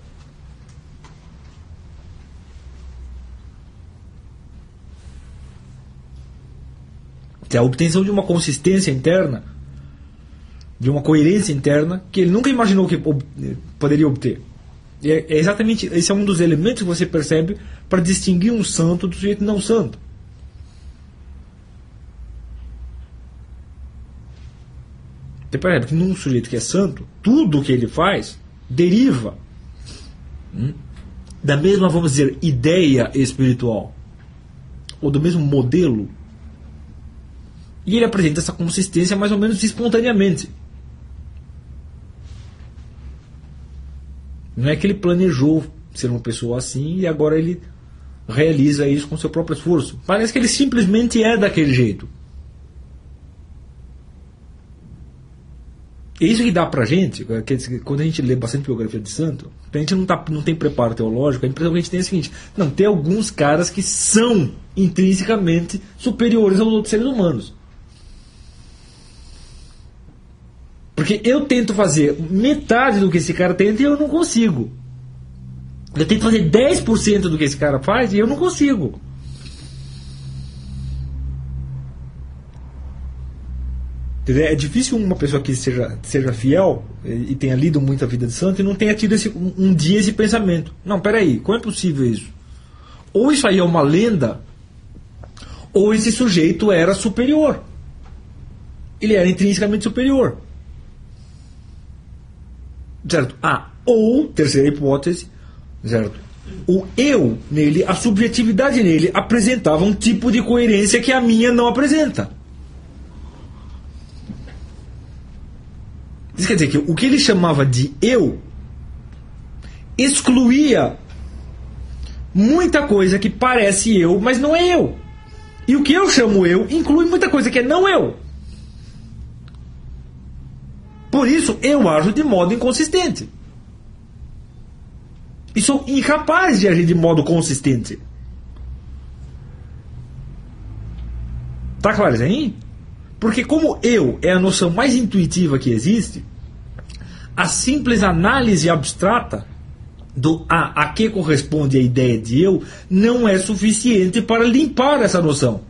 É a obtenção de uma consistência interna, de uma coerência interna que ele nunca imaginou que poderia obter. E é exatamente esse é um dos elementos que você percebe para distinguir um santo do sujeito não santo. Você percebe que num sujeito que é santo, tudo o que ele faz deriva da mesma, vamos dizer, ideia espiritual, ou do mesmo modelo. E ele apresenta essa consistência mais ou menos espontaneamente. Não é que ele planejou ser uma pessoa assim e agora ele realiza isso com seu próprio esforço. Parece que ele simplesmente é daquele jeito. É isso que dá pra gente, quando a gente lê bastante biografia de santo, a gente não tem preparo teológico, a impressão que a gente tem é a seguinte: não, tem alguns caras que são intrinsecamente superiores aos outros seres humanos. Porque eu tento fazer metade do que esse cara tenta e eu não consigo. Eu tento fazer 10% do que esse cara faz e eu não consigo. É difícil uma pessoa que seja fiel e tenha lido muito a vida de santo e não tenha tido um dia esse pensamento. Não, peraí, como é possível isso? Ou isso aí é uma lenda, ou esse sujeito era superior. Ele era intrinsecamente superior. Certo? Ou, terceira hipótese, certo? O eu nele, a subjetividade nele, apresentava um tipo de coerência que a minha não apresenta. Isso quer dizer que o que ele chamava de eu excluía muita coisa que parece eu, mas não é eu. E o que eu chamo eu inclui muita coisa que é não eu. Por isso eu ajo de modo inconsistente. E sou incapaz de agir de modo consistente. Tá claro isso aí? Porque como eu é a noção mais intuitiva que existe, a simples análise abstrata do a que corresponde a ideia de eu não é suficiente para limpar essa noção.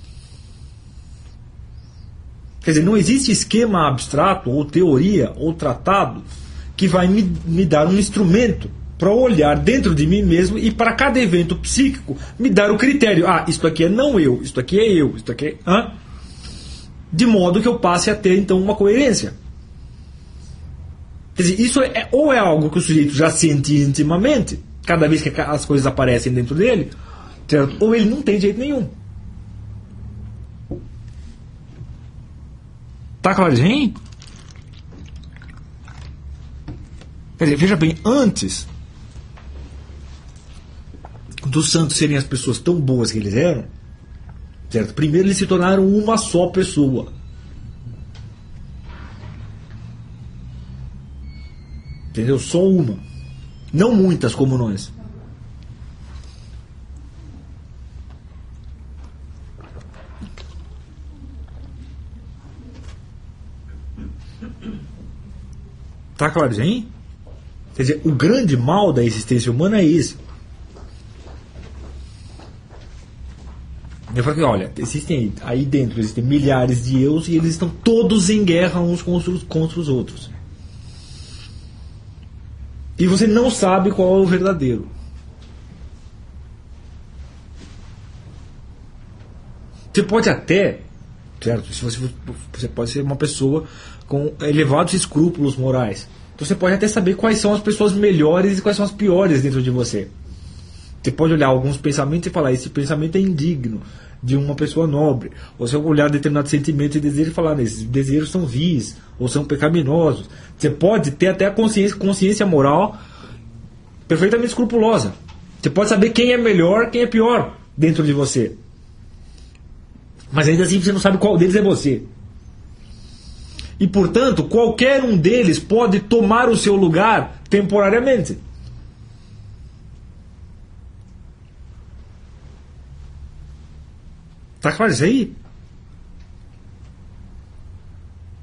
Quer dizer, não existe esquema abstrato, ou teoria, ou tratado que vai me dar um instrumento para olhar dentro de mim mesmo e para cada evento psíquico me dar o critério. Isto aqui é não eu, isto aqui é eu, isto aqui é... De modo que eu passe a ter, então, uma coerência. Quer dizer, isso ou é algo que o sujeito já sente intimamente, cada vez que as coisas aparecem dentro dele, certo? Ou ele não tem jeito nenhum. Tá clarinho? Quer dizer, veja bem, antes dos santos serem as pessoas tão boas que eles eram, certo? Primeiro eles se tornaram uma só pessoa. Entendeu? Só uma. Não muitas como nós. Tá claro, hein? Quer dizer, o grande mal da existência humana é esse. Eu falei, olha, existem aí dentro existem milhares de eus e eles estão todos em guerra uns contra os outros. E você não sabe qual é o verdadeiro. Você pode até, certo? Se você pode ser uma pessoa com elevados escrúpulos morais. Então você pode até saber quais são as pessoas melhores e quais são as piores dentro de você. Você pode olhar alguns pensamentos e falar, esse pensamento é indigno de uma pessoa nobre. Ou você olhar determinados sentimentos e desejos e falar, esses desejos são vis, ou são pecaminosos. Você pode ter até a consciência moral perfeitamente escrupulosa. Você pode saber quem é melhor, quem é pior dentro de você. Mas ainda assim você não sabe qual deles é você. E portanto, qualquer um deles pode tomar o seu lugar temporariamente. Tá claro isso aí?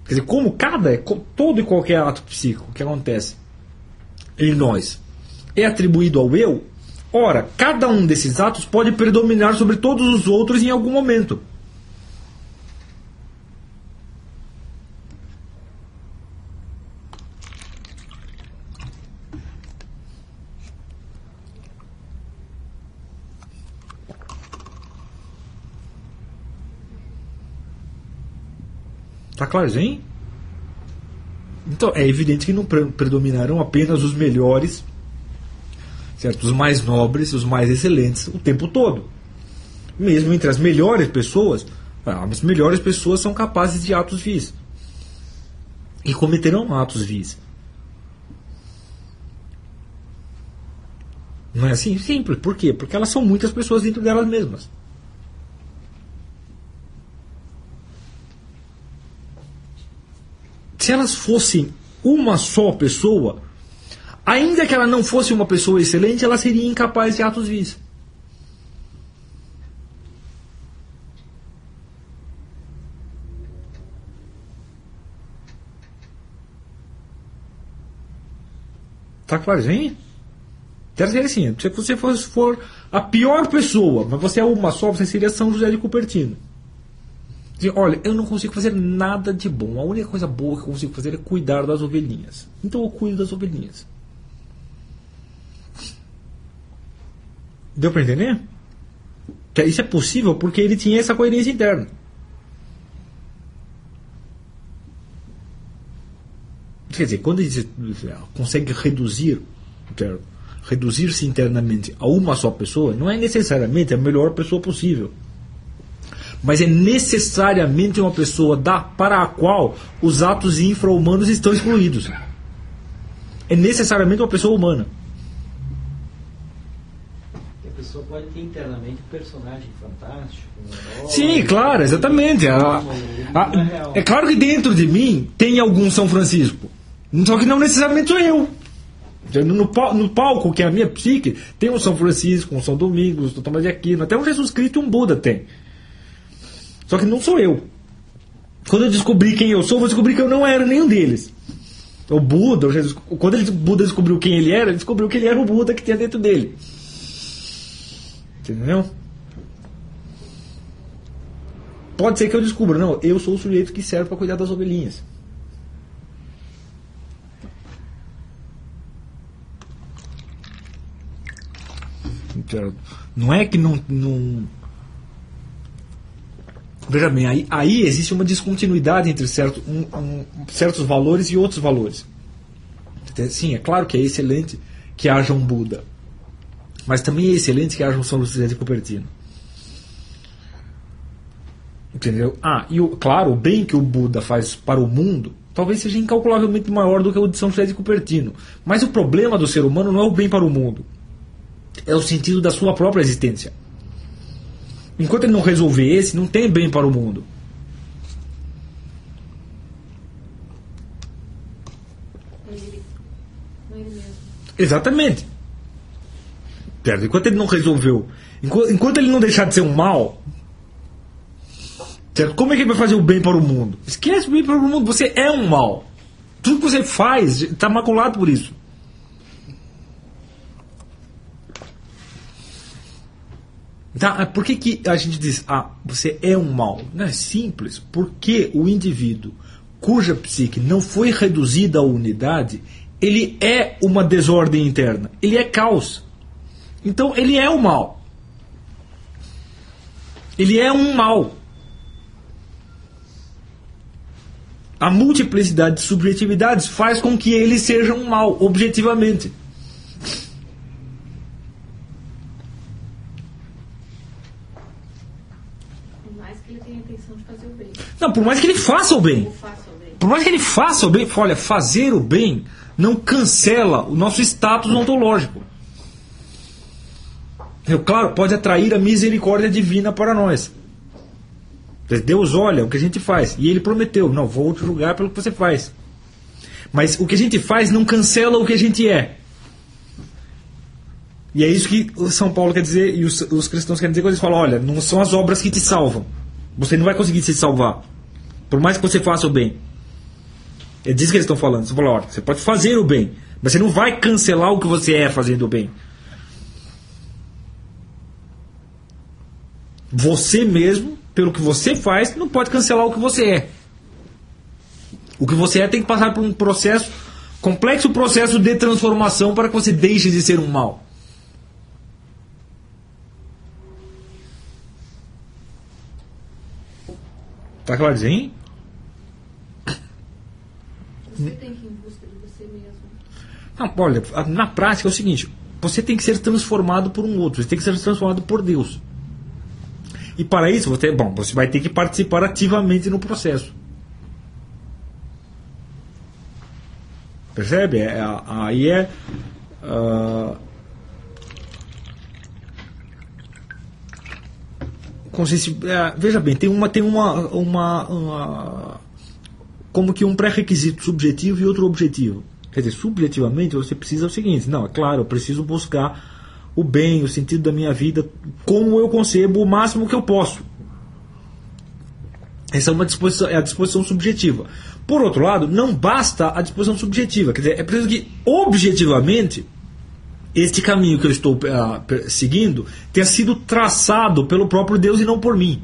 Quer dizer, como todo e qualquer ato psíquico que acontece em nós é atribuído ao eu, ora, cada um desses atos pode predominar sobre todos os outros em algum momento. Tá claro, hein? Então, é evidente que não predominarão apenas os melhores, certo? Os mais nobres, os mais excelentes, o tempo todo. Mesmo entre as melhores pessoas, as melhores pessoas são capazes de atos vis. E cometerão atos vis. Não é assim? Simples. Por quê? Porque elas são muitas pessoas dentro delas mesmas. Se elas fossem uma só pessoa, ainda que ela não fosse uma pessoa excelente, ela seria incapaz de atos vis. Tá claro, hein? Quer dizer assim, se você for a pior pessoa, mas você é uma só, você seria São José de Cupertino. Olha, eu não consigo fazer nada de bom. A única coisa boa que eu consigo fazer é cuidar das ovelhinhas. Então eu cuido das ovelhinhas. Deu para entender? Que isso é possível porque ele tinha essa coerência interna. Quer dizer, quando ele consegue reduzir-se internamente a uma só pessoa, não é necessariamente a melhor pessoa possível. Mas é necessariamente uma pessoa para a qual os atos infra-humanos estão excluídos. É necessariamente uma pessoa humana. A pessoa pode ter internamente um personagem fantástico. Sim, claro, exatamente. É claro que dentro de mim tem algum São Francisco. Só que não necessariamente sou eu. No palco, que é a minha psique, tem um São Francisco, um São Domingos, um Tomás de Aquino, até um Jesus Cristo e um Buda tem. Só que não sou eu. Quando eu descobri quem eu sou, eu vou descobrir que eu não era nenhum deles. O Buda, o Jesus, quando o Buda descobriu quem ele descobriu que ele era o Buda que tinha dentro dele. Entendeu? Pode ser que eu descubra, não, eu sou o sujeito que serve para cuidar das ovelhinhas. Não é que não... Veja bem, aí existe uma descontinuidade entre certos valores e outros valores. Sim, é claro que é excelente que haja um Buda, mas também é excelente que haja um São José de Cupertino. Entendeu? Claro, o bem que o Buda faz para o mundo talvez seja incalculavelmente maior do que o de São José de Cupertino. Mas o problema do ser humano não é o bem para o mundo, é o sentido da sua própria existência. Enquanto ele não resolver esse, não tem bem para o mundo. Ele mesmo. Exatamente. Enquanto ele não resolveu, enquanto ele não deixar de ser um mal, certo? Como é que ele vai fazer o bem para o mundo? Esquece o bem para o mundo, você é um mal. Tudo que você faz está maculado por isso. Tá, por que a gente diz, você é um mal? Não é simples, porque o indivíduo cuja psique não foi reduzida à unidade, ele é uma desordem interna, ele é caos. Então ele é o mal. Ele é um mal. A multiplicidade de subjetividades faz com que ele seja um mal, objetivamente. Não, por mais que ele faça o bem. Por mais que ele faça o bem, olha, fazer o bem não cancela o nosso status ontológico. Claro, pode atrair a misericórdia divina para nós. Deus olha o que a gente faz. E ele prometeu, não, vou te julgar pelo que você faz. Mas o que a gente faz não cancela o que a gente é. E é isso que o São Paulo quer dizer, e os cristãos querem dizer quando eles falam, olha, não são as obras que te salvam. Você não vai conseguir se salvar, por mais que você faça o bem. É disso que eles estão falando. Você falou, olha, você pode fazer o bem, mas você não vai cancelar o que você é fazendo o bem. Você mesmo, pelo que você faz, não pode cancelar o que você é. O que você é tem que passar por um processo, complexo processo de transformação para que você deixe de ser um mal. Tá claro, hein? Você tem que ir em busca de você mesmo. Não, olha, na prática é o seguinte, você tem que ser transformado por um outro, você tem que ser transformado por Deus. E para isso, você vai ter que participar ativamente no processo. Percebe? Aí é... veja bem, tem como que um pré-requisito subjetivo e outro objetivo. Quer dizer, subjetivamente você precisa o seguinte, não, é claro, eu preciso buscar o bem, o sentido da minha vida, como eu concebo o máximo que eu posso. Essa é a disposição subjetiva. Por outro lado, não basta a disposição subjetiva, quer dizer, é preciso que objetivamente este caminho que eu estou seguindo tenha sido traçado pelo próprio Deus e não por mim.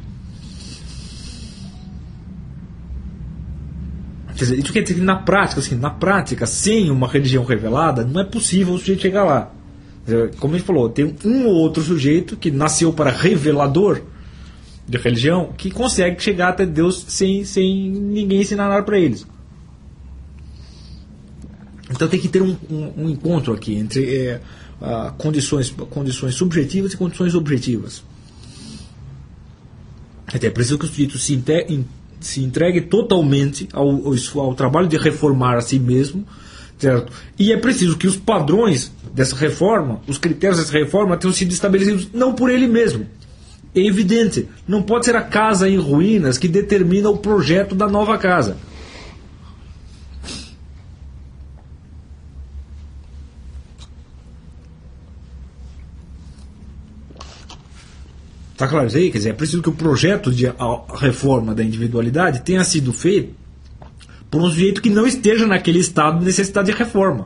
Quer dizer, isso quer dizer que na prática, sem uma religião revelada, não é possível o sujeito chegar lá. Como a gente falou, tem um ou outro sujeito que nasceu para revelador de religião que consegue chegar até Deus sem ninguém ensinar nada para eles. Então tem que ter um encontro aqui entre condições subjetivas e condições objetivas. Até é preciso que o sujeito se entregue totalmente ao trabalho de reformar a si mesmo, certo? E é preciso que os padrões dessa reforma, os critérios dessa reforma tenham sido estabelecidos não por ele mesmo. É evidente, não pode ser a casa em ruínas que determina o projeto da nova casa. Está claro isso aí? Quer dizer, é preciso que o projeto de reforma da individualidade tenha sido feito por um sujeito que não esteja naquele estado de necessidade de reforma.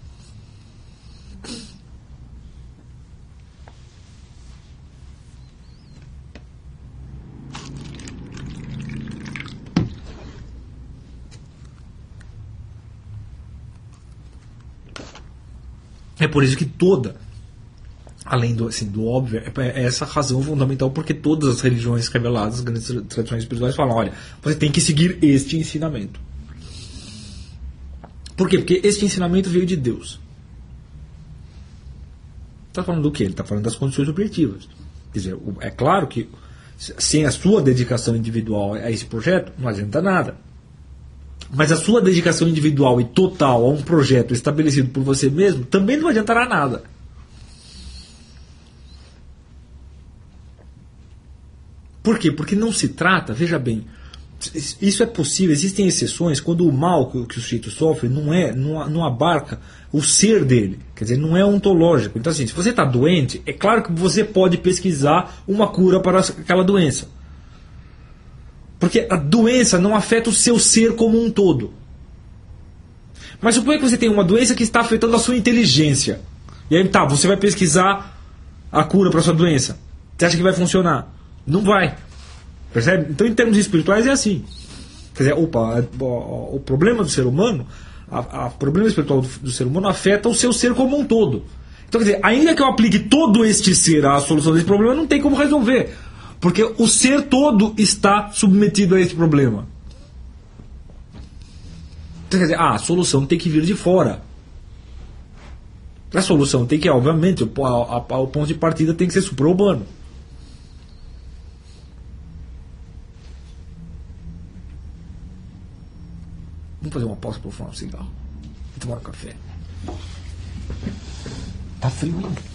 É por isso que além do óbvio, é essa razão fundamental porque todas as religiões reveladas, as grandes tradições espirituais falam, olha, você tem que seguir este ensinamento. Por quê? Porque este ensinamento veio de Deus. Está falando do quê? Ele está falando das condições objetivas. Quer dizer, é claro que sem a sua dedicação individual a esse projeto, não adianta nada. Mas a sua dedicação individual e total a um projeto estabelecido por você mesmo também não adiantará nada. Por quê? Porque não se trata, veja bem, isso é possível, existem exceções quando o mal que o sujeito sofre não abarca o ser dele, quer dizer, não é ontológico. Então assim, se você está doente, é claro que você pode pesquisar uma cura para aquela doença. Porque a doença não afeta o seu ser como um todo. Mas suponha que você tem uma doença que está afetando a sua inteligência. E aí você vai pesquisar a cura para a sua doença. Você acha que vai funcionar? Não vai. Percebe? Então, em termos espirituais, é assim. Quer dizer, o problema do ser humano, o problema espiritual do ser humano afeta o seu ser como um todo. Então, quer dizer, ainda que eu aplique todo este ser à solução desse problema, não tem como resolver. Porque o ser todo está submetido a esse problema. Então, quer dizer, a solução tem que vir de fora. A solução tem que, obviamente, o ponto de partida tem que ser supra-humano. Vamos fazer uma pausa para fumar um cigarro. Vou tomar um café. Tá frio ainda.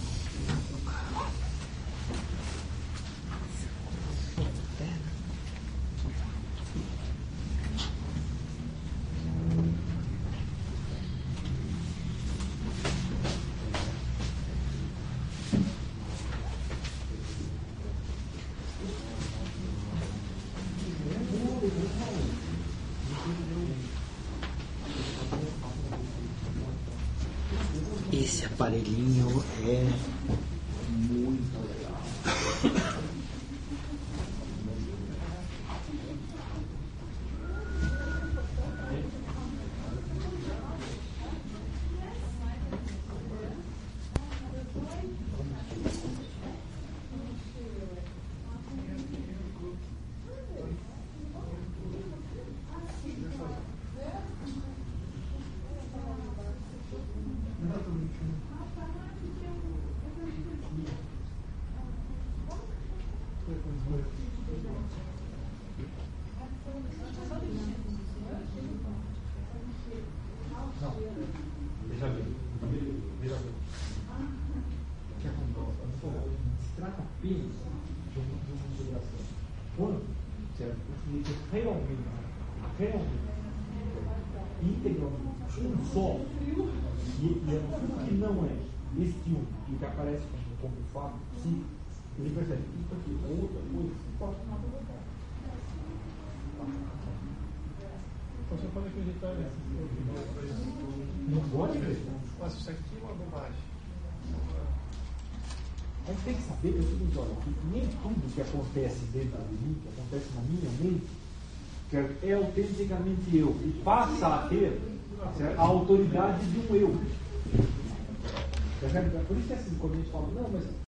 Esse aparelhinho é muito legal. Um só, e o que não é este um, e que aparece como fato, sim, ele percebe isso aqui, outra coisa, Você pode acreditar nesse. não pode acreditar. Mas isso aqui é uma bobagem. A gente tem que saber que é o seguinte, olha, que nem tudo que acontece dentro de mim, que acontece na minha mente, certo? É autenticamente eu, e passa a ter, certo, a autoridade de um eu. Por isso que assim, quando a gente fala, não, mas